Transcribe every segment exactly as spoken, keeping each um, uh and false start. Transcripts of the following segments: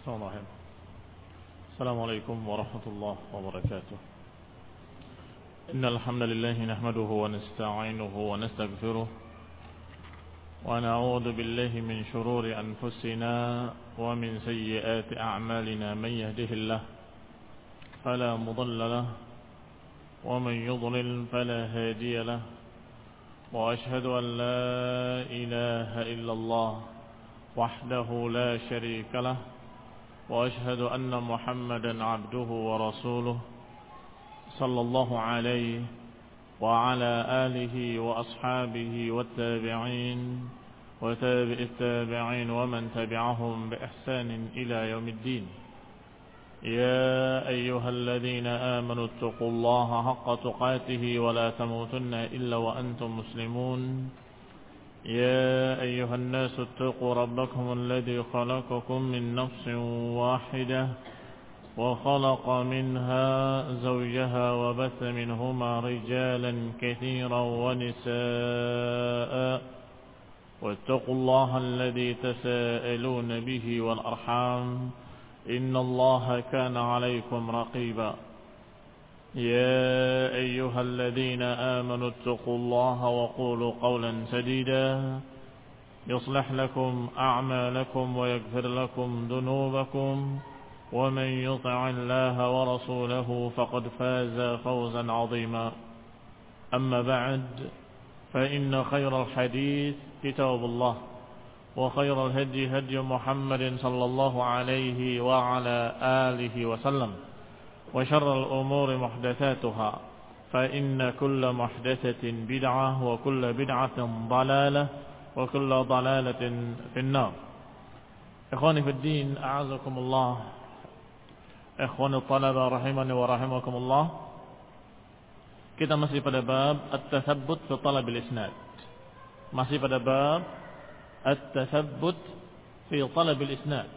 Bismillahirrahmanirrahim. Assalamualaikum warahmatullahi wabarakatuh. Innal hamdalillah nahmaduhu wa nasta'inuhu wa nastaghfiruh wa na'udzu billahi min shururi anfusina wa min sayyiati a'malina man yahdihillahu fala mudilla lahu wa man yudlil fala hadiya lahu wa ashhadu an la ilaha illallah wahdahu la sharika lahu وأشهد أن محمدا عبده ورسوله صلى الله عليه وعلى آله وأصحابه والتابعين وتابع التابعين ومن تبعهم بإحسان إلى يوم الدين. يا أيها الذين آمنوا اتقوا الله حق تقاته ولا تموتن إلا وأنتم مسلمون. يا أيها الناس اتقوا ربكم الذي خلقكم من نفس واحدة وخلق منها زوجها وبث منهما رجالا كثيرا ونساء واتقوا الله الذي تساءلون به والأرحام إن الله كان عليكم رقيبا. يا أيها الذين آمنوا اتقوا الله وقولوا قولا سديدا يصلح لكم أعمالكم ويغفر لكم ذنوبكم ومن يطع الله ورسوله فقد فاز فوزا عظيما. أما بعد فإن خير الحديث كتاب الله وخير الهدي هدي محمد صلى الله عليه وعلى آله وسلم وشر الأمور محدثاتها فإن كل محدثة بدعة وكل بدعة ضلالة وكل ضلالة في النار. إخواني في الدين أعزكم الله. إخواني الطلبة رحمني ورحمكم الله. Kita masih pada bab at-tathabbut fi talab al-isnad. Masih pada bab at-tathabbut fi talab al-isnad.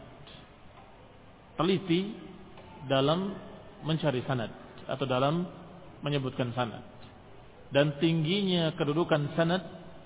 Teliti dalam mencari sanad atau dalam menyebutkan sanad, dan tingginya kedudukan sanad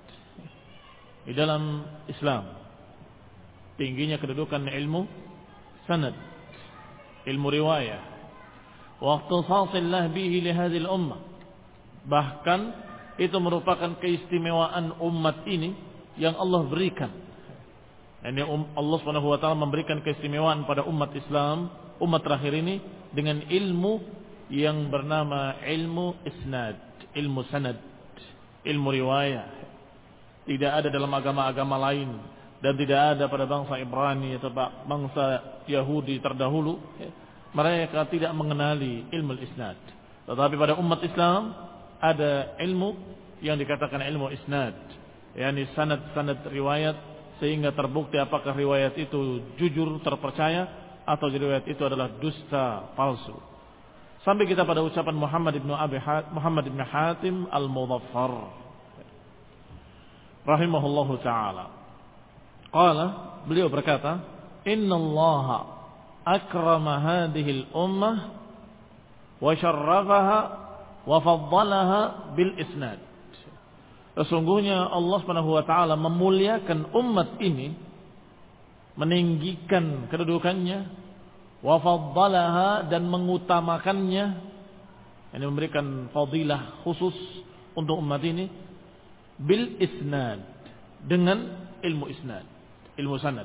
di dalam Islam, tingginya kedudukan ilmu sanad, ilmu riwayah, wa ikhtisasillah bihi li hadhihi al-ummah. Bahkan itu merupakan keistimewaan umat ini yang Allah berikan. Yani Allah Subhanahu wa taala memberikan keistimewaan pada umat Islam, umat terakhir ini, dengan ilmu yang bernama ilmu isnad, ilmu sanad, ilmu riwayah. Tidak ada dalam agama-agama lain, dan tidak ada pada bangsa Ibrani atau bangsa Yahudi terdahulu. Mereka tidak mengenali ilmu isnad. Tetapi pada umat Islam ada ilmu yang dikatakan ilmu isnad, yakni sanad-sanad riwayat, sehingga terbukti apakah riwayat itu jujur, terpercaya, atau riwayat itu adalah dusta, palsu. Sampai kita pada ucapan Muhammad ibn Abi Hatim, Muhammad ibn Hatim al-Mudhaffar rahimahullahu taala. Qala, beliau berkata, "Innallaha akrama hadhihi al-ummah wa syarrafaha wa faddalaha bil isnad." Sesungguhnya Allah Subhanahu wa taala memuliakan umat ini, meninggikan kedudukannya, wa faddalaha, dan mengutamakannya, yani memberikan fadilah khusus untuk umat ini, bil isnad, dengan ilmu isnad, ilmu sanad.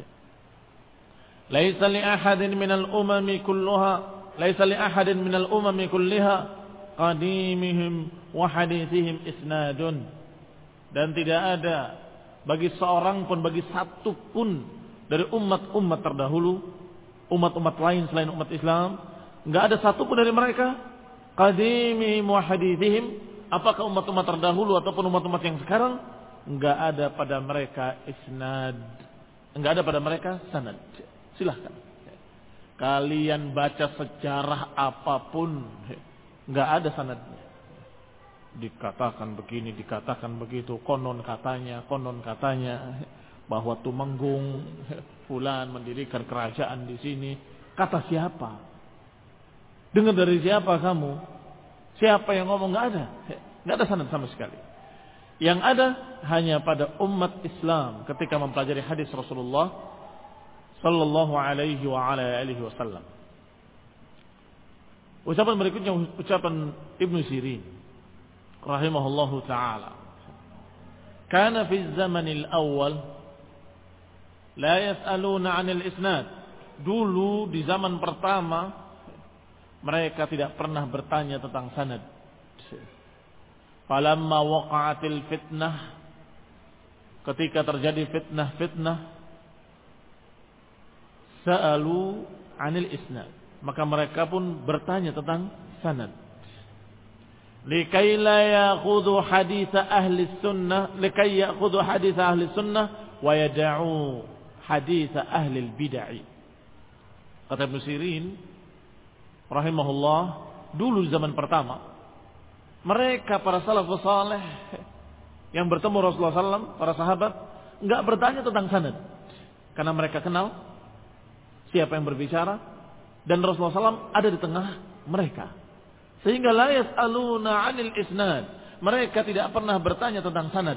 Laisa li ahadin minal umami kulluha, laisa li ahadin minal umami kulliha qadimihim wa hadithihim isnadun. Dan tidak ada bagi seorang pun, bagi satu pun dari umat-umat terdahulu, umat-umat lain selain umat Islam, enggak ada satu pun dari mereka qadimihim wa hadithihim, apakah umat-umat terdahulu ataupun umat-umat yang sekarang, enggak ada pada mereka isnad, enggak ada pada mereka sanad. Silahkan kalian baca sejarah apapun, enggak ada sanadnya. Dikatakan begini, dikatakan begitu, konon katanya, konon katanya bahwa Tumenggung fulan mendirikan kerajaan di sini. Kata siapa? Dengar dari siapa kamu? Siapa yang ngomong? Enggak ada. Enggak ada sanad sama sekali. Yang ada hanya pada umat Islam ketika mempelajari hadis Rasulullah sallallahu alaihi wa ala alihi wasallam. Ucapan berikutnya ucapan Ibnu Sirin rahimahullahu taala. Kana fi zamanil awal la yas'aluna 'anil isnad. Dulu di zaman pertama mereka tidak pernah bertanya tentang sanad. Falamma waqa'atil fitnah, ketika terjadi fitnah-fitnah, sa'alu 'anil isnad, maka mereka pun bertanya tentang sanad. Likai la ya'khudhu hadits ahli sunnah, likai ya'khudhu hadits ahli sunnah wa yad'u hadits ahli bid'ah. Kata Ibnu Sirin rahimahullah, dulu zaman pertama mereka para salafus saleh yang bertemu Rasulullah sallallahu alaihi wasallam, para sahabat, enggak bertanya tentang sanad karena mereka kenal siapa yang berbicara dan Rasulullah sallallahu alaihi wasallam ada di tengah mereka, sehingga la yas'aluna 'anil isnad, mereka tidak pernah bertanya tentang sanad.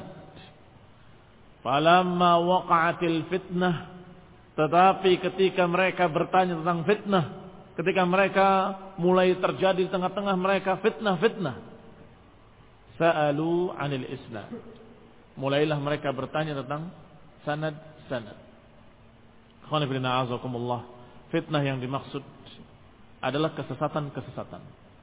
Falamma waqa'atil fitnah, tetapi ketika mereka bertanya tentang fitnah, ketika mereka mulai terjadi di tengah-tengah mereka fitnah-fitnah, sa'alu 'anil isnad, mulailah mereka bertanya tentang sanad-sanad. Ikhwan fillah a'azakumullah, fitnah yang dimaksud adalah kesesatan-kesesatan.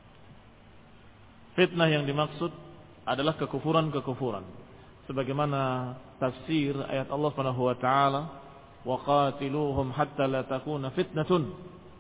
Fitnah yang dimaksud adalah kekufuran-kekufuran. Sebagaimana tafsir ayat Allah Subhanahu wa taala, wa qatiluhum hatta la takuna fitnatun.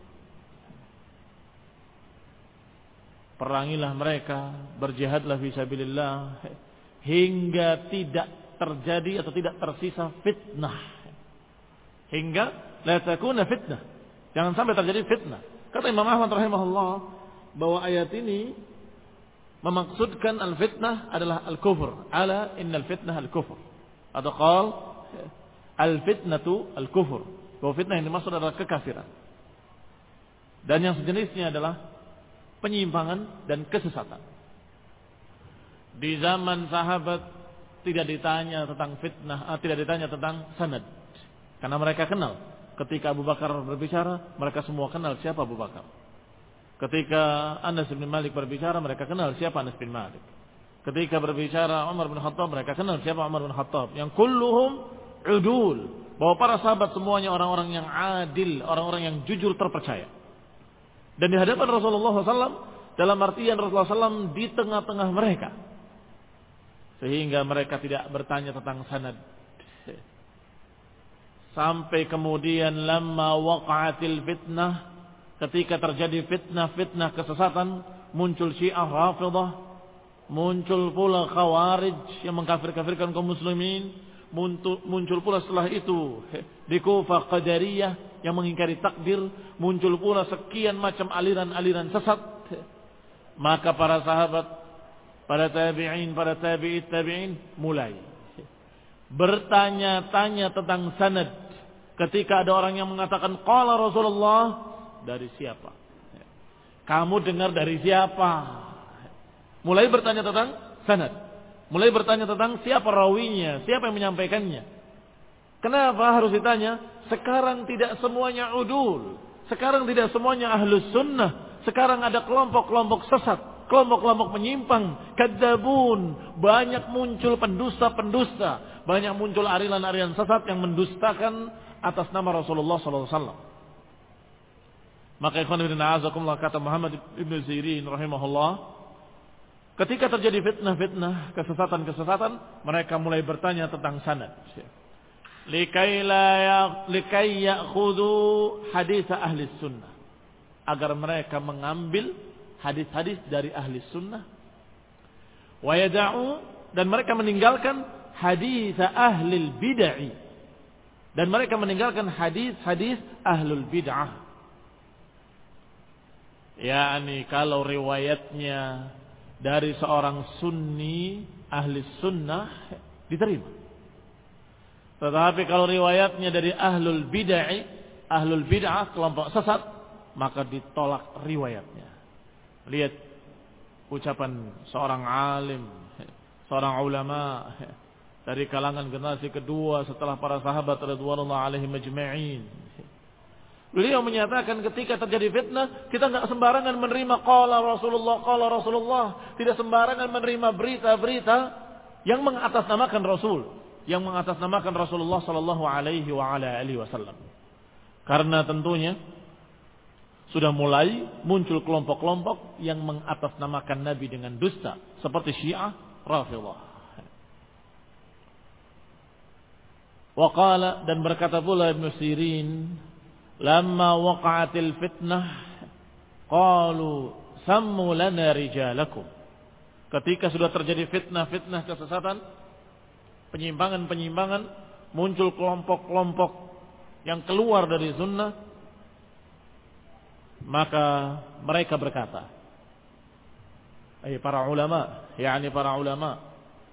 Perangilah mereka, berjihadlah fi sabilillah hingga tidak terjadi atau tidak tersisa fitnah. Hingga la takuna fitnah, jangan sampai terjadi fitnah. Kata Imam Ahmad rahimahullah bahwa ayat ini memaksudkan al-fitnah adalah al-kufur. Ala innal fitnah al-kufur. Atau qal al-fitnatu al-kufur. Bahwa fitnah yang dimaksud adalah kekafiran. Dan yang sejenisnya adalah penyimpangan dan kesesatan. Di zaman sahabat tidak ditanya tentang fitnah, ah, tidak ditanya tentang sanad. Karena mereka kenal. Ketika Abu Bakar berbicara, mereka semua kenal siapa Abu Bakar. Ketika Anas bin Malik berbicara, mereka kenal siapa Anas bin Malik. Ketika berbicara Umar bin Khattab, mereka kenal siapa Umar bin Khattab. Yang kulluhum udul, bahwa para sahabat semuanya orang-orang yang adil, orang-orang yang jujur terpercaya. Dan di hadapan Rasulullah shallallahu alaihi wasallam, dalam artian Rasulullah shallallahu alaihi wasallam di tengah-tengah mereka, sehingga mereka tidak bertanya tentang sanad. Sampai kemudian lamma waqa'atil fitnah, ketika terjadi fitnah-fitnah kesesatan, muncul Syiah Rafidah, muncul pula Khawarij yang mengkafir-kafirkan kaum muslimin, muncul, muncul pula setelah itu di Kufah Qadariyah yang mengingkari takdir, muncul pula sekian macam aliran-aliran sesat. Maka para sahabat, para tabi'in, para tabi'it tabi'in mulai bertanya-tanya tentang sanad. Ketika ada orang yang mengatakan qala Rasulullah, dari siapa? Kamu dengar dari siapa? Mulai bertanya tentang sanad. Mulai bertanya tentang siapa rawinya, siapa yang menyampaikannya. Kenapa harus ditanya? Sekarang tidak semuanya udul. Sekarang tidak semuanya ahlus sunnah. Sekarang ada kelompok-kelompok sesat, kelompok-kelompok menyimpang, kadzabun. Banyak muncul pendusta-pendusta. Banyak muncul arilan-arilan sesat yang mendustakan atas nama Rasulullah sallallahu alaihi wasallam. Maka ikhwan fillah a'azakumullah, kata Muhammad ibn Sirin rahimahullah, ketika terjadi fitnah-fitnah, kesesatan-kesesatan, mereka mulai bertanya tentang sanad. Likai la ya likai ya'khudhu hadits ahli sunnah, agar mereka mengambil hadis-hadis dari ahli sunnah. Wa yada'u, dan mereka meninggalkan hadits ahli bid'ah, dan mereka meninggalkan hadis-hadis ahlul bid'ah. yakni kalau riwayatnya dari seorang sunni ahli sunnah diterima. Tetapi kalau riwayatnya dari ahlul bid'ah, ahlul bid'ah kelompok sesat, maka ditolak riwayatnya. Lihat ucapan seorang alim, seorang ulama dari kalangan generasi kedua setelah para sahabat radhiyallahu alaihim ajma'in. Beliau menyatakan ketika terjadi fitnah, kita nggak sembarangan menerima qala Rasulullah, qala Rasulullah. Tidak sembarangan menerima berita-berita yang mengatasnamakan Rasul, yang mengatasnamakan Rasulullah sallallahu alaihi wa ala alihi wasallam. Karena tentunya sudah mulai muncul kelompok-kelompok yang mengatasnamakan Nabi dengan dusta, seperti Syiah Rafidhah. Wa qala, dan berkata pula Ibnu Sirin, lamma waqa'atil fitnah qalu sammu lana rijalakum. Ketika sudah terjadi fitnah-fitnah kesesatan, penyimpangan-penyimpangan, muncul kelompok-kelompok yang keluar dari sunnah, maka mereka berkata, ay para ulama, yakni para ulama,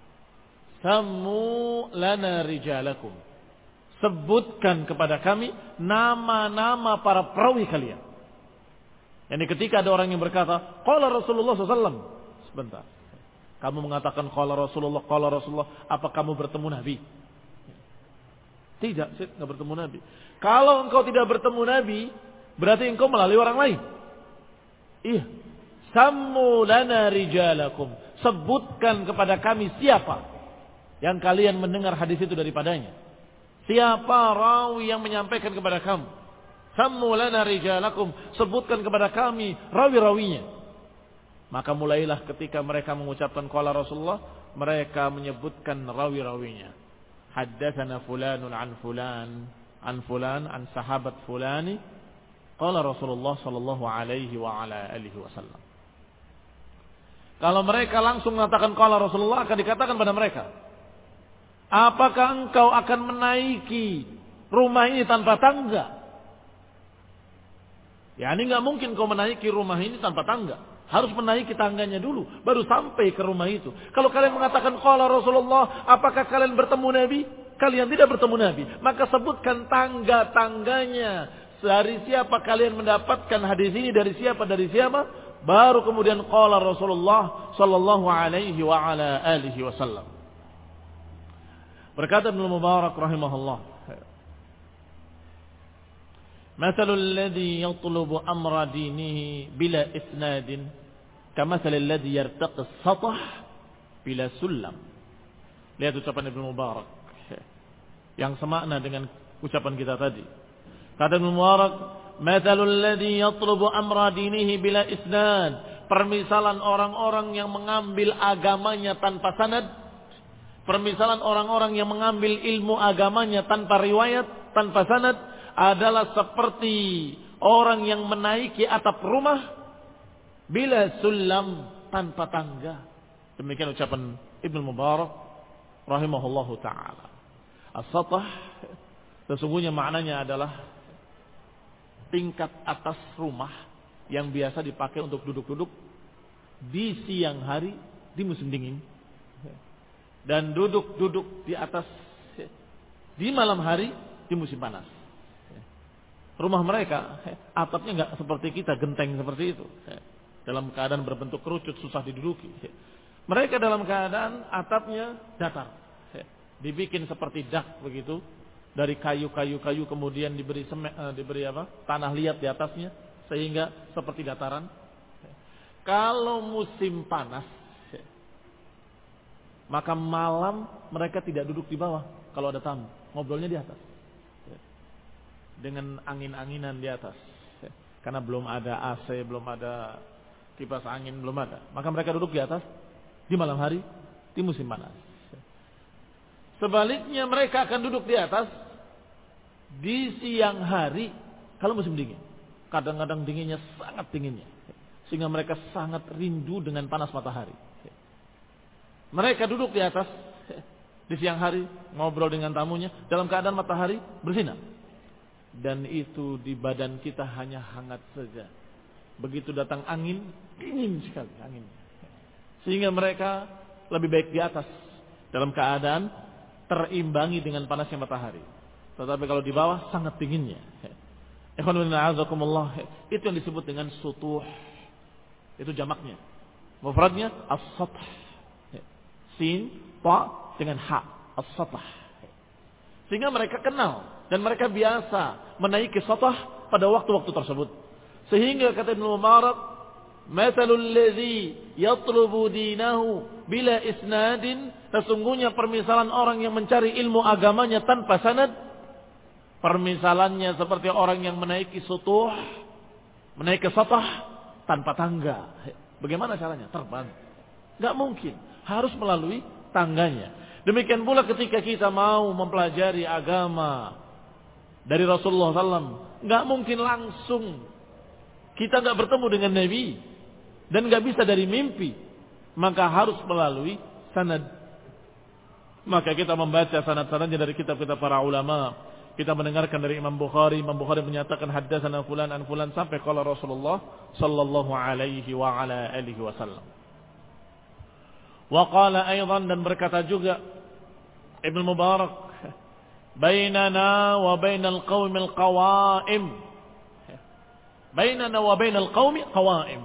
sammu lana rijalakum, sebutkan kepada kami nama-nama para perawi kalian. Yani ketika ada orang yang berkata, qala Rasulullah sallallahu alaihi wasallam, sebentar, kamu mengatakan qala Rasulullah, qala Rasulullah, apa kamu bertemu Nabi? Tidak, saya tidak bertemu Nabi. Kalau engkau tidak bertemu Nabi, berarti engkau melalui orang lain. Iya. Sammu lana rijalakum, sebutkan kepada kami siapa yang kalian mendengar hadis itu daripadanya. Siapa rawi yang menyampaikan kepada kamu? Sammu lana rijalakum, sebutkan kepada kami rawi-rawinya. Maka mulailah ketika mereka mengucapkan qala Rasulullah, mereka menyebutkan rawi-rawinya. Haddatsana fulanun an fulan, an fulan, an sahabat fulani, qala Rasulullah sallallahu alaihi wa ala alihi wasallam. Kalau mereka langsung mengatakan qala Rasulullah, akan dikatakan pada mereka, apakah engkau akan menaiki rumah ini tanpa tangga? Ya, ini nggak mungkin kau menaiki rumah ini tanpa tangga. Harus menaiki tangganya dulu, baru sampai ke rumah itu. Kalau kalian mengatakan qala Rasulullah, apakah kalian bertemu Nabi? Kalian tidak bertemu Nabi. Maka sebutkan tangga-tangganya. Dari siapa kalian mendapatkan hadis ini, dari siapa, dari siapa? Baru kemudian qala Rasulullah sallallahu alaihi wa ala alihi wasallam. Berkata Ibnu Mubarak rahimahullah, "Mathalul ladzi yatlubu amra dinihi bila isnadin, kamathalil ladzi yartaqi as-sath bila sulam." Lihat ucapan Ibnu Mubarak yang semakna dengan ucapan kita tadi. Kata Ibnu Mubarak, "Mathalul ladzi yatlubu amra dinihi bila isnad." Permisalan orang-orang yang mengambil agamanya tanpa sanad, permisalan orang-orang yang mengambil ilmu agamanya tanpa riwayat, tanpa sanad, adalah seperti orang yang menaiki atap rumah bila sulam, tanpa tangga. Demikian ucapan Ibnu Mubarak rahimahullahu taala. As-sath sesungguhnya maknanya adalah tingkat atas rumah yang biasa dipakai untuk duduk-duduk di siang hari di musim dingin, dan duduk-duduk di atas di malam hari di musim panas. Rumah mereka atapnya nggak seperti kita, genteng seperti itu, dalam keadaan berbentuk kerucut, susah diduduki. Mereka dalam keadaan atapnya datar, dibikin seperti dak begitu, dari kayu-kayu kayu kemudian diberi semen, diberi apa? Tanah liat di atasnya, sehingga seperti dataran. Kalau musim panas, maka malam mereka tidak duduk di bawah. Kalau ada tamu, ngobrolnya di atas, dengan angin-anginan di atas, karena belum ada A C, belum ada kipas angin, belum ada. Maka mereka duduk di atas di malam hari di musim panas. Sebaliknya mereka akan duduk di atas di siang hari kalau musim dingin. Kadang-kadang dinginnya sangat dinginnya, sehingga mereka sangat rindu dengan panas matahari. Mereka duduk di atas di siang hari, ngobrol dengan tamunya dalam keadaan matahari bersinar. Dan itu di badan kita hanya hangat saja. Begitu datang angin, dingin sekali anginnya. Sehingga mereka lebih baik di atas dalam keadaan terimbangi dengan panasnya matahari. Tetapi kalau di bawah sangat dinginnya. Ikhwan fillah a'azakumullah, itu yang disebut dengan sutuh. Itu jamaknya. Mufradnya as-sath. Sin, ta dengan ha, as-sath. Sehingga mereka kenal dan mereka biasa menaiki sathah pada waktu-waktu tersebut. Sehingga kata Ibnu Mubarak, "Matsalul ladzi yatlubu dinahu bila isnadin", sesungguhnya permisalan orang yang mencari ilmu agamanya tanpa sanad, permisalannya seperti orang yang menaiki sutuh, menaiki satah tanpa tangga. Bagaimana caranya? Terbang. Enggak mungkin, harus melalui tangganya. Demikian pula ketika kita mau mempelajari agama dari Rasulullah sallallahu alaihi wasallam, enggak mungkin langsung. Kita enggak bertemu dengan Nabi dan enggak bisa dari mimpi, maka harus melalui sanad. Maka kita membaca sanad-sanadnya dari kitab-kitab para ulama. Kita mendengarkan dari Imam Bukhari, Imam Bukhari menyatakan haddatsana fulan an fulan sampai qala Rasulullah sallallahu alaihi wa ala alihi wasallam. Wa qala aidan, dan berkata juga Ibnu Mubarak, bainana wa bainal qaumil qawaim. Bainana wa bainal qaumi qawaim.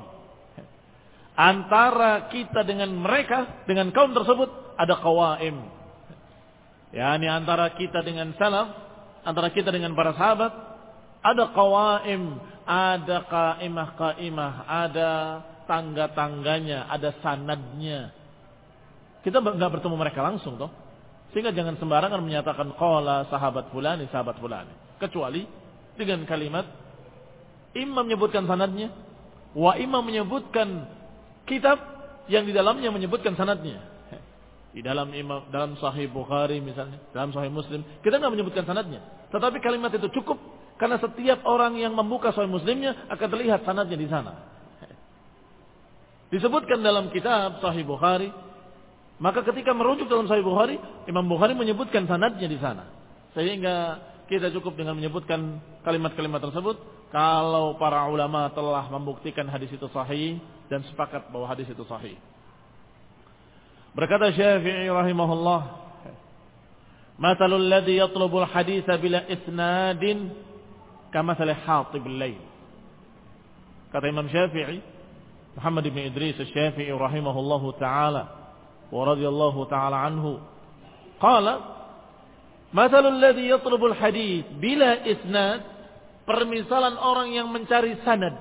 Antara kita dengan mereka, dengan kaum tersebut ada qawaim. Yani antara kita dengan salaf, antara kita dengan para sahabat ada qawaim, ada qaimah-qaimah, ada tangga-tangganya, ada sanadnya. Kita enggak bertemu mereka langsung toh. Sehingga jangan sembarangan menyatakan qala sahabat fulani, sahabat fulani, kecuali dengan kalimat imam menyebutkan sanadnya, wa imam menyebutkan kitab yang di dalamnya menyebutkan sanadnya. Di dalam imam, dalam Sahih Bukhari misalnya, dalam Sahih Muslim, kita enggak menyebutkan sanadnya, tetapi kalimat itu cukup karena setiap orang yang membuka Sahih Muslimnya akan terlihat sanadnya di sana. Disebutkan dalam kitab Sahih Bukhari, maka ketika merujuk dalam Sahih Bukhari, Imam Bukhari menyebutkan sanadnya di sana. Sehingga kita cukup dengan menyebutkan kalimat-kalimat tersebut kalau para ulama telah membuktikan hadis itu sahih dan sepakat bahwa hadis itu sahih. Berkata Syafi'i rahimahullah, "Matsalul ladzi yatlubul haditsa bila isnadin kamatsali hatibul lail." Kata Imam Syafi'i, Muhammad bin Idris Asy-Syafi'i rahimahullahu taala wa radhiyallahu taala anhu, qala, "Matsalul ladzi yatlubul hadits bila isnad", permisalan orang yang mencari sanad,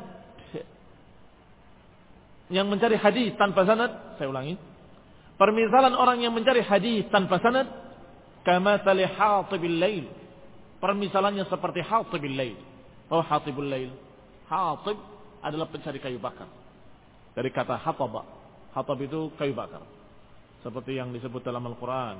yang mencari hadis tanpa sanad, saya ulangi, permisalan orang yang mencari hadis tanpa sanad, kamatsali hatibil lail, permisalannya seperti hatibil lail. Oh, hatibul lail, hatib adalah pencari kayu bakar, dari kata hataba. Hatab itu kayu bakar, seperti yang disebut dalam Al-Quran,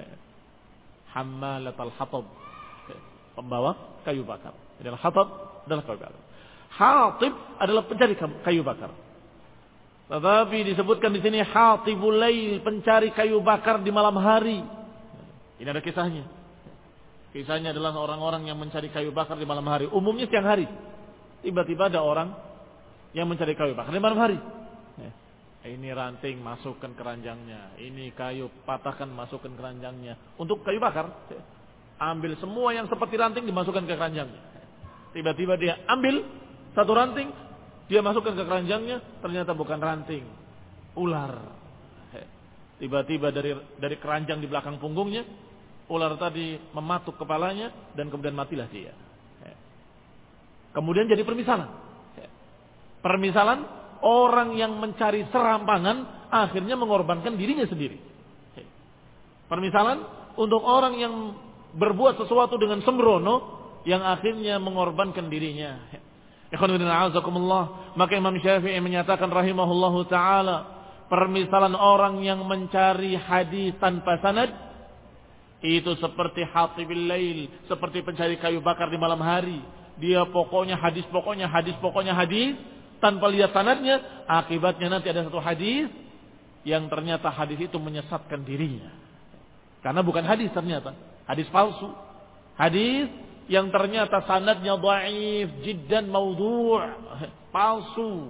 hammalatal hatab, pembawa kayu bakar. Jadi al-hatab adalah kayu bakar. Hatib adalah pencari kayu bakar. Tetapi disebutkan di sini hatibul lail, pencari kayu bakar di malam hari. Ini ada kisahnya. Kisahnya adalah orang-orang yang mencari kayu bakar di malam hari. Umumnya siang hari. Tiba-tiba ada orang yang mencari kayu bakar di malam hari. Ini ranting, masukkan keranjangnya. Ini kayu, patahkan, masukkan keranjangnya. Untuk kayu bakar, ambil semua yang seperti ranting, dimasukkan ke keranjangnya. Tiba-tiba dia ambil satu ranting, dia masukkan ke keranjangnya, ternyata bukan ranting, ular. Tiba-tiba dari dari keranjang di belakang punggungnya, ular tadi mematuk kepalanya dan kemudian matilah dia. Kemudian jadi permisalan. Permisalan orang yang mencari serampangan akhirnya mengorbankan dirinya sendiri. Permisalan untuk orang yang berbuat sesuatu dengan sembrono yang akhirnya mengorbankan dirinya. Ikhwan fillah a'azakumullah. Maka Imam Syafi'i menyatakan rahimahullahu taala, permisalan orang yang mencari hadis tanpa sanad itu seperti hatibil lail, seperti pencari kayu bakar di malam hari. Dia pokoknya hadis, pokoknya hadis, pokoknya hadis tanpa lihat sanadnya. Akibatnya nanti ada satu hadis yang ternyata hadis itu menyesatkan dirinya. Karena bukan hadis ternyata, hadis palsu. Hadis yang ternyata sanadnya dhaif, jiddan maudhu', palsu.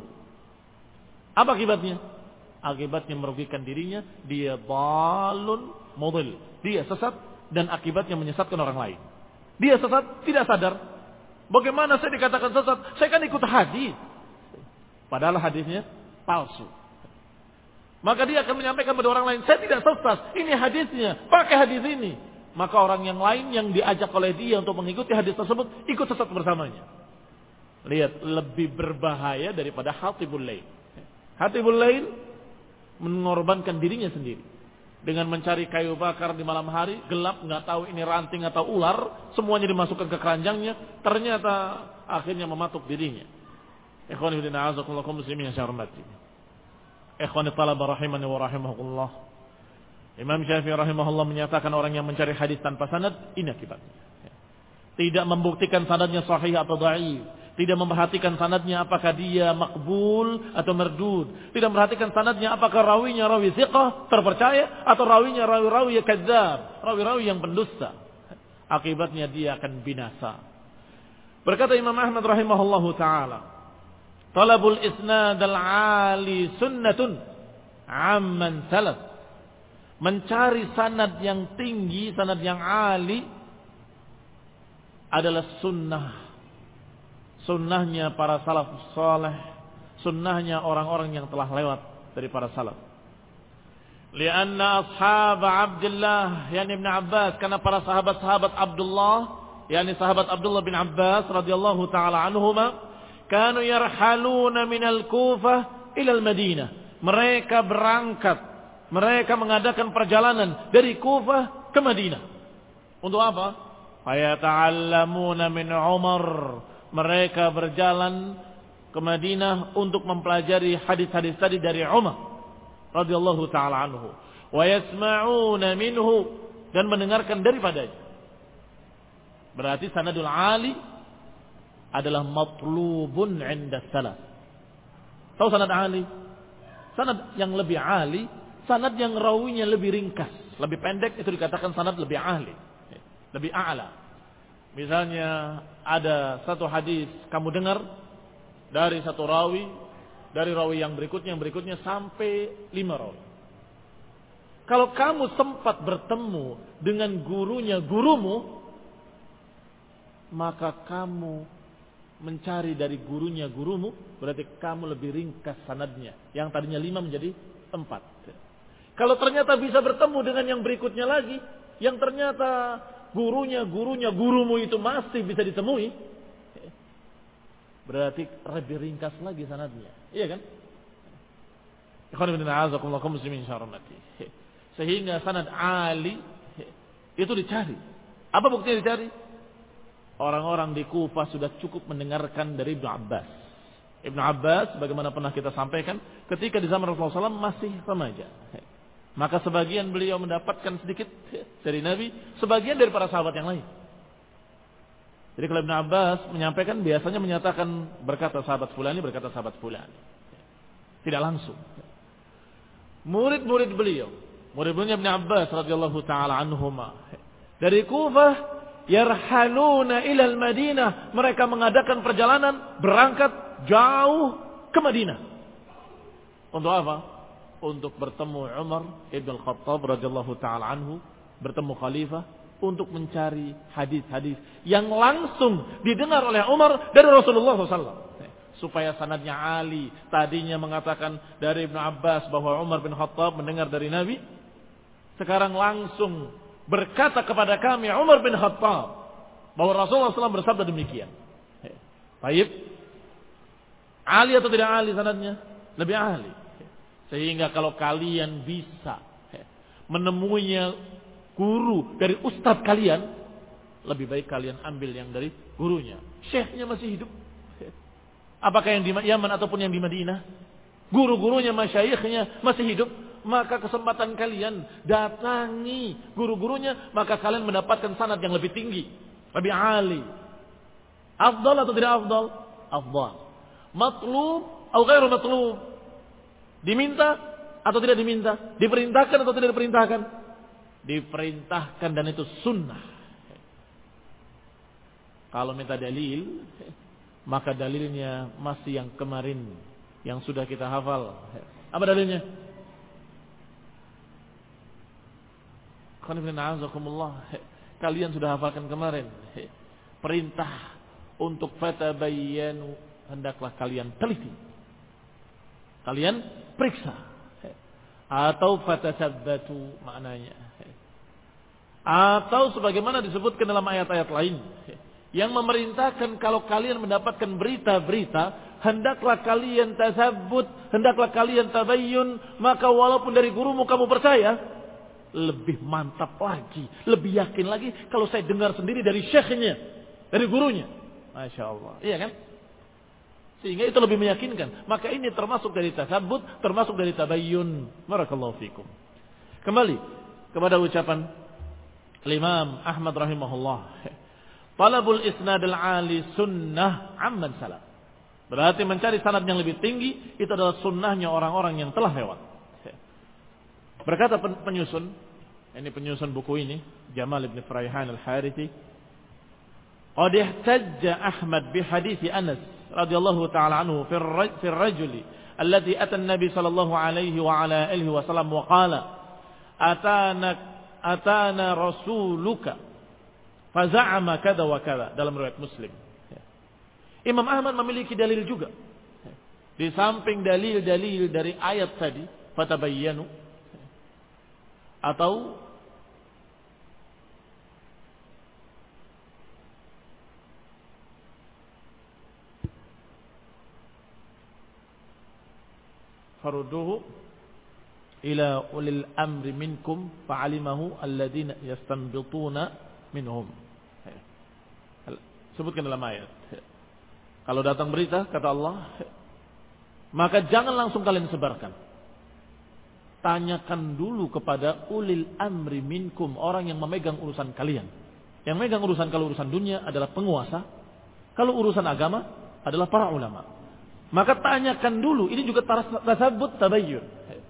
Apa akibatnya? Akibatnya merugikan dirinya, dia dhalun mudhil. Dia sesat dan akibatnya menyesatkan orang lain. Dia sesat tidak sadar. Bagaimana saya dikatakan sesat? Saya kan ikut hadis. Padahal hadisnya palsu. Maka dia akan menyampaikan kepada orang lain, saya tidak sesat, ini hadisnya, pakai hadis ini. Maka orang yang lain yang diajak oleh dia untuk mengikuti hadis tersebut ikut sesat bersamanya. Lihat, lebih berbahaya daripada hatibul lail. Hatibul lail mengorbankan dirinya sendiri dengan mencari kayu bakar di malam hari, gelap, nggak tahu ini ranting atau ular, semuanya dimasukkan ke keranjangnya, ternyata akhirnya mematuk dirinya. Ikhwani fillah, a'azakumullah kaum muslimin yang saya hormati. Ikhwani talaba rahimani wa rahimakumullah. Imam Syafi'i rahimahullah menyatakan orang yang mencari hadis tanpa sanad, ini akibatnya. Tidak membuktikan sanadnya sahih atau dhaif. Tidak memperhatikan sanadnya apakah dia makbul atau merdud. Tidak memperhatikan sanadnya apakah rawinya rawi thiqah, terpercaya, atau rawinya rawi-rawi yang kadzdzab, rawi-rawi yang pendusta. Akibatnya dia akan binasa. Berkata Imam Ahmad rahimahullahu taala, "Talabul isnad al-'ali sunnatun 'amman salaf." Mencari sanad yang tinggi, sanad yang ali adalah sunnah. Sunnahnya para salaf saleh, sunnahnya orang-orang yang telah lewat dari para salaf. Lianna ashab Abdullah, yani Ibn Abbas, karena para sahabat-sahabat Abdullah, yani sahabat Abdullah bin Abbas radhiyallahu taala anhuma, kanu yarhaluna minal Kufah ila al-Madinah. Mereka berangkat, mereka mengadakan perjalanan dari Kufah ke Madinah. Untuk apa? Fayata'allamuna min Umar. Mereka berjalan ke Madinah untuk mempelajari hadis-hadis tadi dari Umar radhiyallahu taala anhu, wa yasma'una minhu, dan mendengarkan daripadanya. Berarti sanadul ali adalah matlubun 'inda salaf. Tahu sanad ali? Sanad yang lebih ali, sanad yang rawinya lebih ringkas, lebih pendek, itu dikatakan sanad lebih ahli, lebih a'la. Misalnya ada satu hadis kamu dengar dari satu rawi, dari rawi yang berikutnya, yang berikutnya sampai lima rawi. Kalau kamu sempat bertemu dengan gurunya gurumu, maka kamu mencari dari gurunya gurumu, berarti kamu lebih ringkas sanadnya. Yang tadinya lima menjadi empat. Kalau ternyata bisa bertemu dengan yang berikutnya lagi, yang ternyata gurunya, gurunya, gurumu itu masih bisa ditemui, berarti lebih ringkas lagi sanadnya. Iya kan? Sehingga sanad ali itu dicari. Apa buktinya dicari? Orang-orang di Kufah sudah cukup mendengarkan dari Ibnu Abbas. Ibnu Abbas, bagaimana pernah kita sampaikan, ketika di zaman Rasulullah shallallahu alaihi wasallam masih remaja. Maka sebagian beliau mendapatkan sedikit dari Nabi, sebagian dari para sahabat yang lain. Jadi kalau Ibn Abbas menyampaikan, biasanya menyatakan berkata sahabat fulani, berkata sahabat fulani. Tidak langsung. Murid-murid beliau, murid-muridnya Ibn Abbas radhiyallahu taala anhuma, dari Kufah yarhaluna ilal Madinah, mereka mengadakan perjalanan berangkat jauh ke Madinah. Untuk apa? Untuk bertemu Umar ibn al-Khattab radhiyallahu taala anhu, bertemu khalifah, untuk mencari hadis-hadis yang langsung didengar oleh Umar dari Rasulullah shallallahu alaihi wasallam, supaya sanadnya ali. Tadinya mengatakan dari Ibnu Abbas bahwa Umar bin Khattab mendengar dari Nabi, sekarang langsung berkata kepada kami Umar bin Khattab bahwa Rasulullah shallallahu alaihi wasallam bersabda demikian. Baik, ali atau tidak ali sanadnya? Lebih ahli. Sehingga kalau kalian bisa menemuinya guru dari ustadz kalian, lebih baik kalian ambil yang dari gurunya. Syekhnya masih hidup. Apakah yang di Yaman ataupun yang di Madinah, guru-gurunya, masyayikhnya masih hidup, maka kesempatan kalian datangi guru-gurunya, maka kalian mendapatkan sanad yang lebih tinggi, lebih ali. Afdal atau tidak afdal? Afdal. Matlub atau ghairu matlub? Diminta atau tidak diminta? Diperintahkan atau tidak diperintahkan? Diperintahkan, dan itu sunnah. Kalau minta dalil, maka dalilnya masih yang kemarin, yang sudah kita hafal. Apa dalilnya? Kalian sudah hafalkan kemarin. Perintah untuk fatabayyanu, hendaklah kalian teliti, kalian periksa, atau fatasabbatu maknanya, atau sebagaimana disebutkan dalam ayat-ayat lain, yang memerintahkan kalau kalian mendapatkan berita-berita, hendaklah kalian tasabbut, hendaklah kalian tabayyun, maka walaupun dari gurumu kamu percaya, lebih mantap lagi, lebih yakin lagi kalau saya dengar sendiri dari syekhnya, dari gurunya. Masya Allah, iya kan? Sehingga itu lebih meyakinkan. Maka ini termasuk dari tasabbut, termasuk dari tabayyun. Barakallahu fikum. Kembali kepada ucapan Imam Ahmad rahimahullah. Talabul isnad al-ali sunnah amman salaf. Berarti mencari sanad yang lebih tinggi itu adalah sunnahnya orang-orang yang telah lewat. Berkata penyusun, ini penyusun buku ini, Jamal ibn Faraihan al-Harithi, qad ihtajja Ahmad bi hadits Anas radhiyallahu ta'ala anhu fi ar-rajuli alladhi ata an-nabi sallallahu alaihi wa ala alihi wa sallam wa qala atana atana rasuluka faza'ama kada wa kada, dalam riwayat Muslim. Imam Ahmad memiliki dalil juga. Di samping dalil-dalil dari ayat tadi, fatabayyanu, atau farudduhu ila ulil amri minkum fa'alimahu alladhina yastanbituna minhum. Sebutkan dalam ayat. Kalau datang berita, kata Allah, maka jangan langsung kalian sebarkan. Tanyakan dulu kepada ulil amri minkum, orang yang memegang urusan kalian. Yang memegang urusan, kalau urusan dunia adalah penguasa, kalau urusan agama adalah para ulama. Maka tanyakan dulu, ini juga tasabbut tabayyun.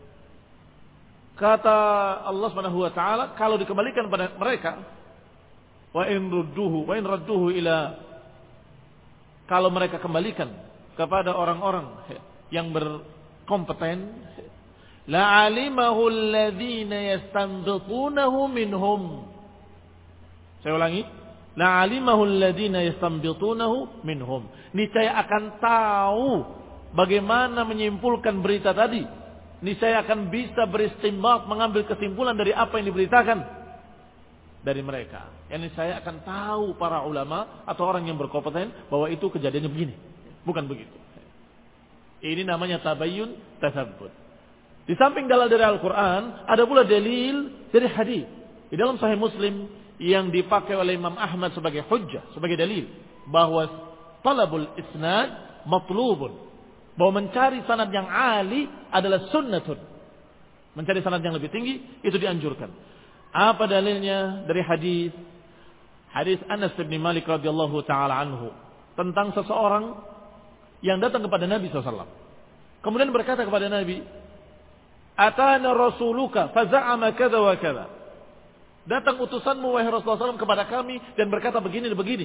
Kata Allah Subhanahu wa taala, kalau dikembalikan pada mereka, wa in rudduhu wa in radduhu ila, kalau mereka kembalikan kepada orang-orang yang berkompeten, la alimahu alladhina yastanbitunahu minhum. Saya ulangi, la alimahu alladhina yastanbitunahu minhum. Niscaya akan tahu bagaimana menyimpulkan berita tadi. Niscaya akan bisa beristinbat, mengambil kesimpulan dari apa yang diberitakan dari mereka. Yang saya akan tahu para ulama atau orang yang berkompeten bahwa itu kejadiannya begini, bukan begitu. Ini namanya tabayyun tasabbut. Di samping dalil dari Al-Quran, ada pula dalil dari hadis. Di dalam Sahih Muslim yang dipakai oleh Imam Ahmad sebagai hujjah, sebagai dalil bahwa talabul isnad matlubun, bahwa mencari sanad yang ali adalah sunnatun. Mencari sanad yang lebih tinggi itu dianjurkan. Apa dalilnya? Dari hadis hadis Anas bin Malik radhiyallahu taala anhu tentang seseorang yang datang kepada Nabi sallallahu alaihi wasallam. Kemudian berkata kepada Nabi, "Atana rasuluka faza'ama kadza wa kadza." Datang utusanmu wahai Rasulullah sallallahu alaihi wasallam kepada kami dan berkata begini dan begini.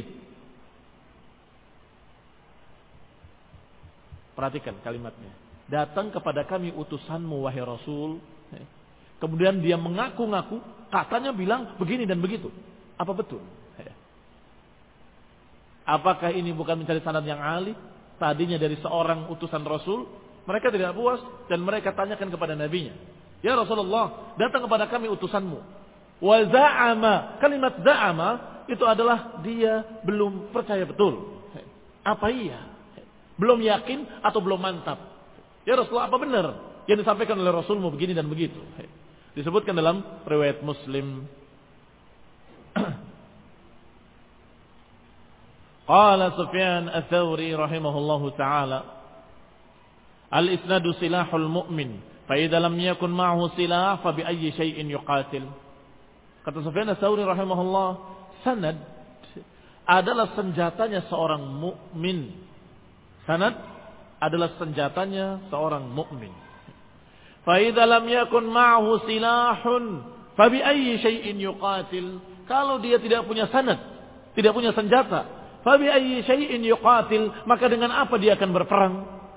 Perhatikan kalimatnya. Datang kepada kami utusanmu wahai Rasul. Kemudian dia mengaku-ngaku, katanya bilang begini dan begitu. Apa betul? Apakah ini bukan mencari sanad yang ali? Tadinya dari seorang utusan Rasul, mereka tidak puas dan mereka tanyakan kepada nabinya, "Ya Rasulullah, datang kepada kami utusanmu." Wa za'ama, kalimat za'ama itu adalah dia belum percaya betul. Apa iya? Belum yakin atau belum mantap. "Ya Rasulullah, apa benar yang disampaikan oleh Rasulmu begini dan begitu?" Disebutkan dalam riwayat Muslim. Qala Sufyan ats-Tsauri rahimahullahu taala, "Al-isnadu silahul mu'min, fa idza lam yakun ma'ahu silah fa bi ayyi syai'in yuqatil." Kata Sufyan ats-Tsauri rahimahullah, sanad adalah senjatanya seorang mukmin. Sanad adalah senjatanya seorang mukmin. Fa idza lam yakun ma'ahu silahun fa bi ayyi syai'in yuqatil. Kalau dia tidak punya sanad, tidak punya senjata, fa bi ayyi syai'in yuqatil, maka dengan apa dia akan berperang?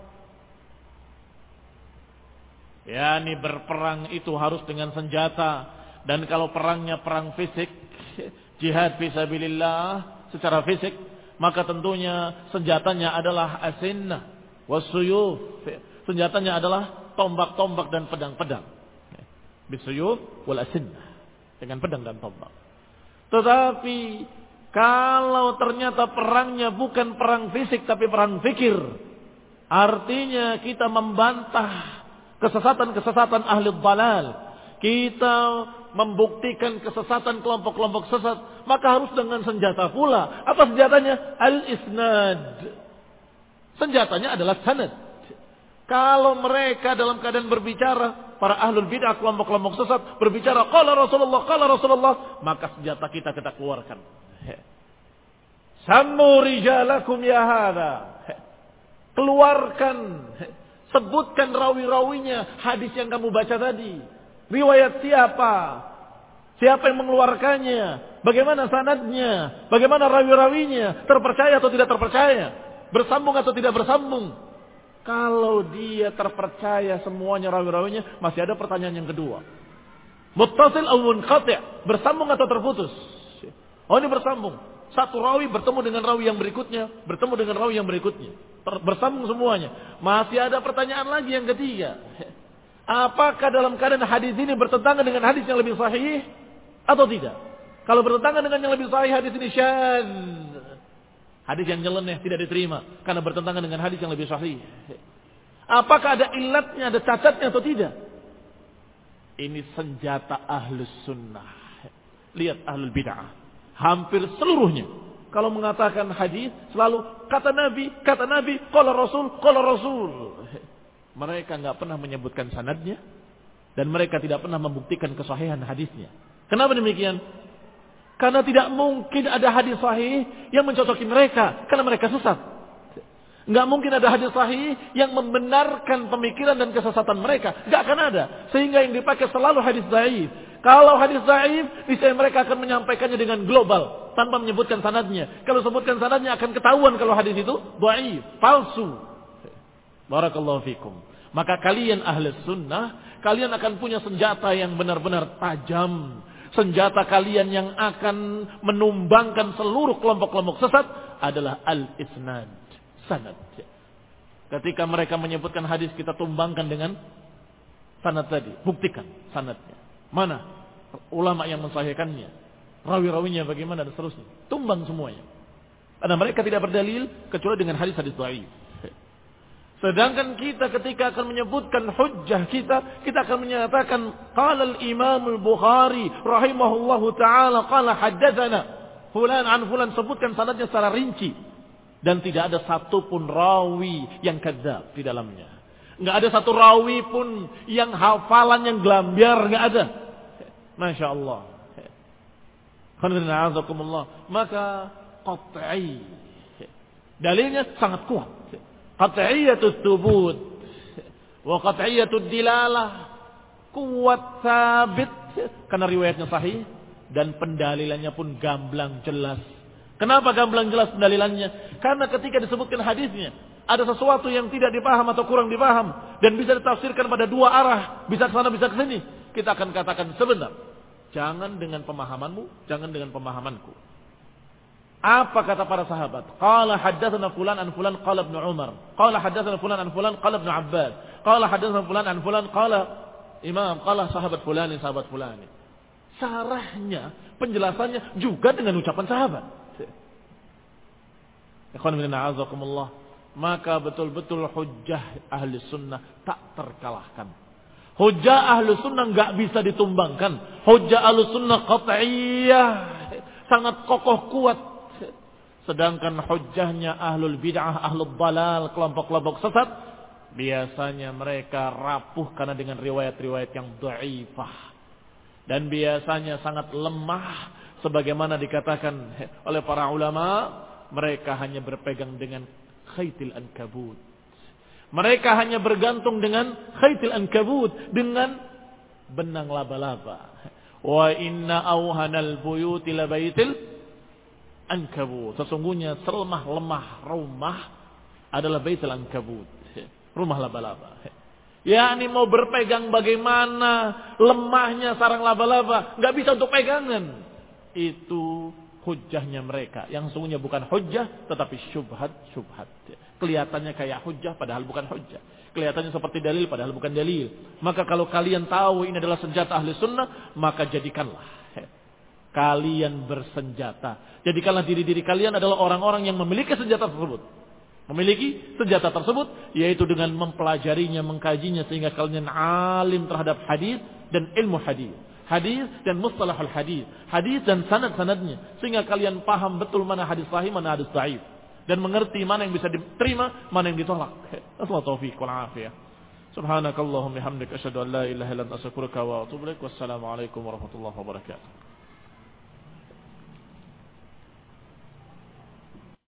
Yani berperang itu harus dengan senjata, dan kalau perangnya perang fisik, jihad fisabilillah secara fisik, maka tentunya senjatanya adalah asinnah wasuyuf. Senjatanya adalah tombak-tombak dan pedang-pedang. Bisuyuf wal asinnah, dengan pedang dan tombak. Tetapi Kalau ternyata perangnya bukan perang fisik tapi perang fikir, artinya kita membantah kesesatan-kesesatan ahli dhalal. Kita membuktikan kesesatan kelompok-kelompok sesat, maka harus dengan senjata pula. Apa senjatanya? Al-isnad. Senjatanya adalah sanad. Kalau mereka dalam keadaan berbicara, para ahlul bid'ah, kelompok-kelompok sesat berbicara qala Rasulullah, qala Rasulullah, maka senjata kita kita keluarkan. Sammu rijalakum ya hadza. Keluarkan, sebutkan rawi-rawinya hadis yang kamu baca tadi. Riwayat siapa? Siapa yang mengeluarkannya? Bagaimana sanadnya? Bagaimana rawi-rawinya? Terpercaya atau tidak terpercaya? Bersambung atau tidak bersambung? Kalau dia terpercaya semuanya rawi-rawinya, masih ada pertanyaan yang kedua. Muttasil aw munqati', bersambung atau terputus? Oh, ini bersambung. Satu rawi bertemu dengan rawi yang berikutnya, bertemu dengan rawi yang berikutnya. Ter- bersambung semuanya. Masih ada pertanyaan lagi yang ketiga. Apakah dalam keadaan hadis ini bertentangan dengan hadis yang lebih sahih atau tidak? Kalau bertentangan dengan yang lebih sahih, hadis ini syadz. Hadis yang nyeleneh, tidak diterima karena bertentangan dengan hadis yang lebih sahih. Apakah ada illatnya, ada cacatnya atau tidak? Ini senjata ahlus sunnah. Lihat ahlul bid'ah. Hampir seluruhnya kalau mengatakan hadis selalu kata Nabi, kata Nabi, qala Rasul, qala Rasul. Mereka enggak pernah menyebutkan sanadnya dan mereka tidak pernah membuktikan kesahihan hadisnya. Kenapa demikian? Karena tidak mungkin ada hadis sahih yang mencocoki mereka karena mereka sesat. Enggak mungkin ada hadis sahih yang membenarkan pemikiran dan kesesatan mereka. Enggak akan ada. Sehingga yang dipakai selalu hadis dhaif. Kalau hadis dhaif, niscaya mereka akan menyampaikannya dengan global tanpa menyebutkan sanadnya. Kalau sebutkan sanadnya akan ketahuan kalau hadis itu dhaif, palsu. Barakallahu fikum. Maka kalian ahli sunnah, kalian akan punya senjata yang benar-benar tajam. Senjata kalian yang akan menumbangkan seluruh kelompok-kelompok sesat adalah al-isnad, sanad. Ketika mereka menyebutkan hadis, kita tumbangkan dengan sanad tadi. Buktikan sanadnya. Mana ulama yang mensahihkannya, rawi-rawinya bagaimana dan seterusnya. Tumbang semuanya. Karena mereka tidak berdalil kecuali dengan hadis-hadis dhaif. Sedangkan kita ketika akan menyebutkan hujjah kita, kita akan menyatakan qala al-Imam al-Bukhari rahimahullahu taala qala haddatsana fulan an fulan, sebutkan sanadnya secara rinci dan tidak ada satupun rawi yang kadzab di dalamnya. Enggak ada satu rawi pun yang hafalan yang gelambiar, enggak ada. Masya Allah. Maka qat'i. Dalilnya sangat kuat. Qat'iyatut thubut wa qat'iyatud dilalah, kuat sabit karena riwayatnya sahih dan pendalilannya pun gamblang jelas. Kenapa gamblang jelas pendalilannya? Karena ketika disebutkan hadisnya ada sesuatu yang tidak dipaham atau kurang dipaham dan bisa ditafsirkan pada dua arah, bisa ke sana bisa ke sini, kita akan katakan sebentar. Jangan dengan pemahamanmu, jangan dengan pemahamanku. Apa kata para sahabat? Qala haddatsana fulan an fulan qala Ibnu Umar. Qala haddatsana fulan an fulan qala Ibnu Abbas. Qala haddatsana fulan an fulan qala Imam, qala sahabat fulani, sahabat fulani. Sarahnya, penjelasannya juga dengan ucapan sahabat. Ikhwan fillah a'azakumullah. Maka betul-betul hujjah ahli sunnah tak terkalahkan. Hujjah ahli sunnah enggak bisa ditumbangkan. Hujjah ahli sunnah qat'iyah, sangat kokoh kuat. Sedangkan hujjahnya ahlul bid'ah, ahlul dalal, kelompok-kelompok sesat, biasanya mereka rapuh karena dengan riwayat-riwayat yang dhaifah. Dan biasanya sangat lemah, sebagaimana dikatakan oleh para ulama, mereka hanya berpegang dengan khaytil ankabut. Mereka hanya bergantung dengan khaytil ankabut, dengan benang laba-laba. Wa inna awhanal buyuti labaitil ankabut. Sesungguhnya selemah-lemah rumah adalah baitul ankabut, rumah laba-laba. yakni mau berpegang bagaimana lemahnya sarang laba-laba, nggak bisa untuk pegangan. Itu hujjahnya mereka, yang sesungguhnya bukan hujjah tetapi syubhat-syubhat. Kelihatannya kayak hujjah padahal bukan hujjah. Kelihatannya seperti dalil padahal bukan dalil. Maka kalau kalian tahu ini adalah senjata ahli sunnah, maka jadikanlah. Kalian bersenjata. Jadi kalau diri-diri kalian adalah orang-orang yang memiliki senjata tersebut. Memiliki senjata tersebut, yaitu dengan mempelajarinya, mengkajinya, sehingga kalian alim terhadap hadis dan ilmu hadis. Hadis dan mustalahul hadis. Hadis dan sanad-sanadnya. Sehingga kalian paham betul mana hadis sahih, mana hadis dhaif. Dan mengerti mana yang bisa diterima, mana yang ditolak. Assalamualaikum taufiq wal afiyah. Subhanakallahumma hamdika asyhadu an la ilaha illa anta astaghfiruka wa atubu ilaik. Wassalamu alaikum warahmatullahi wabarakatuh.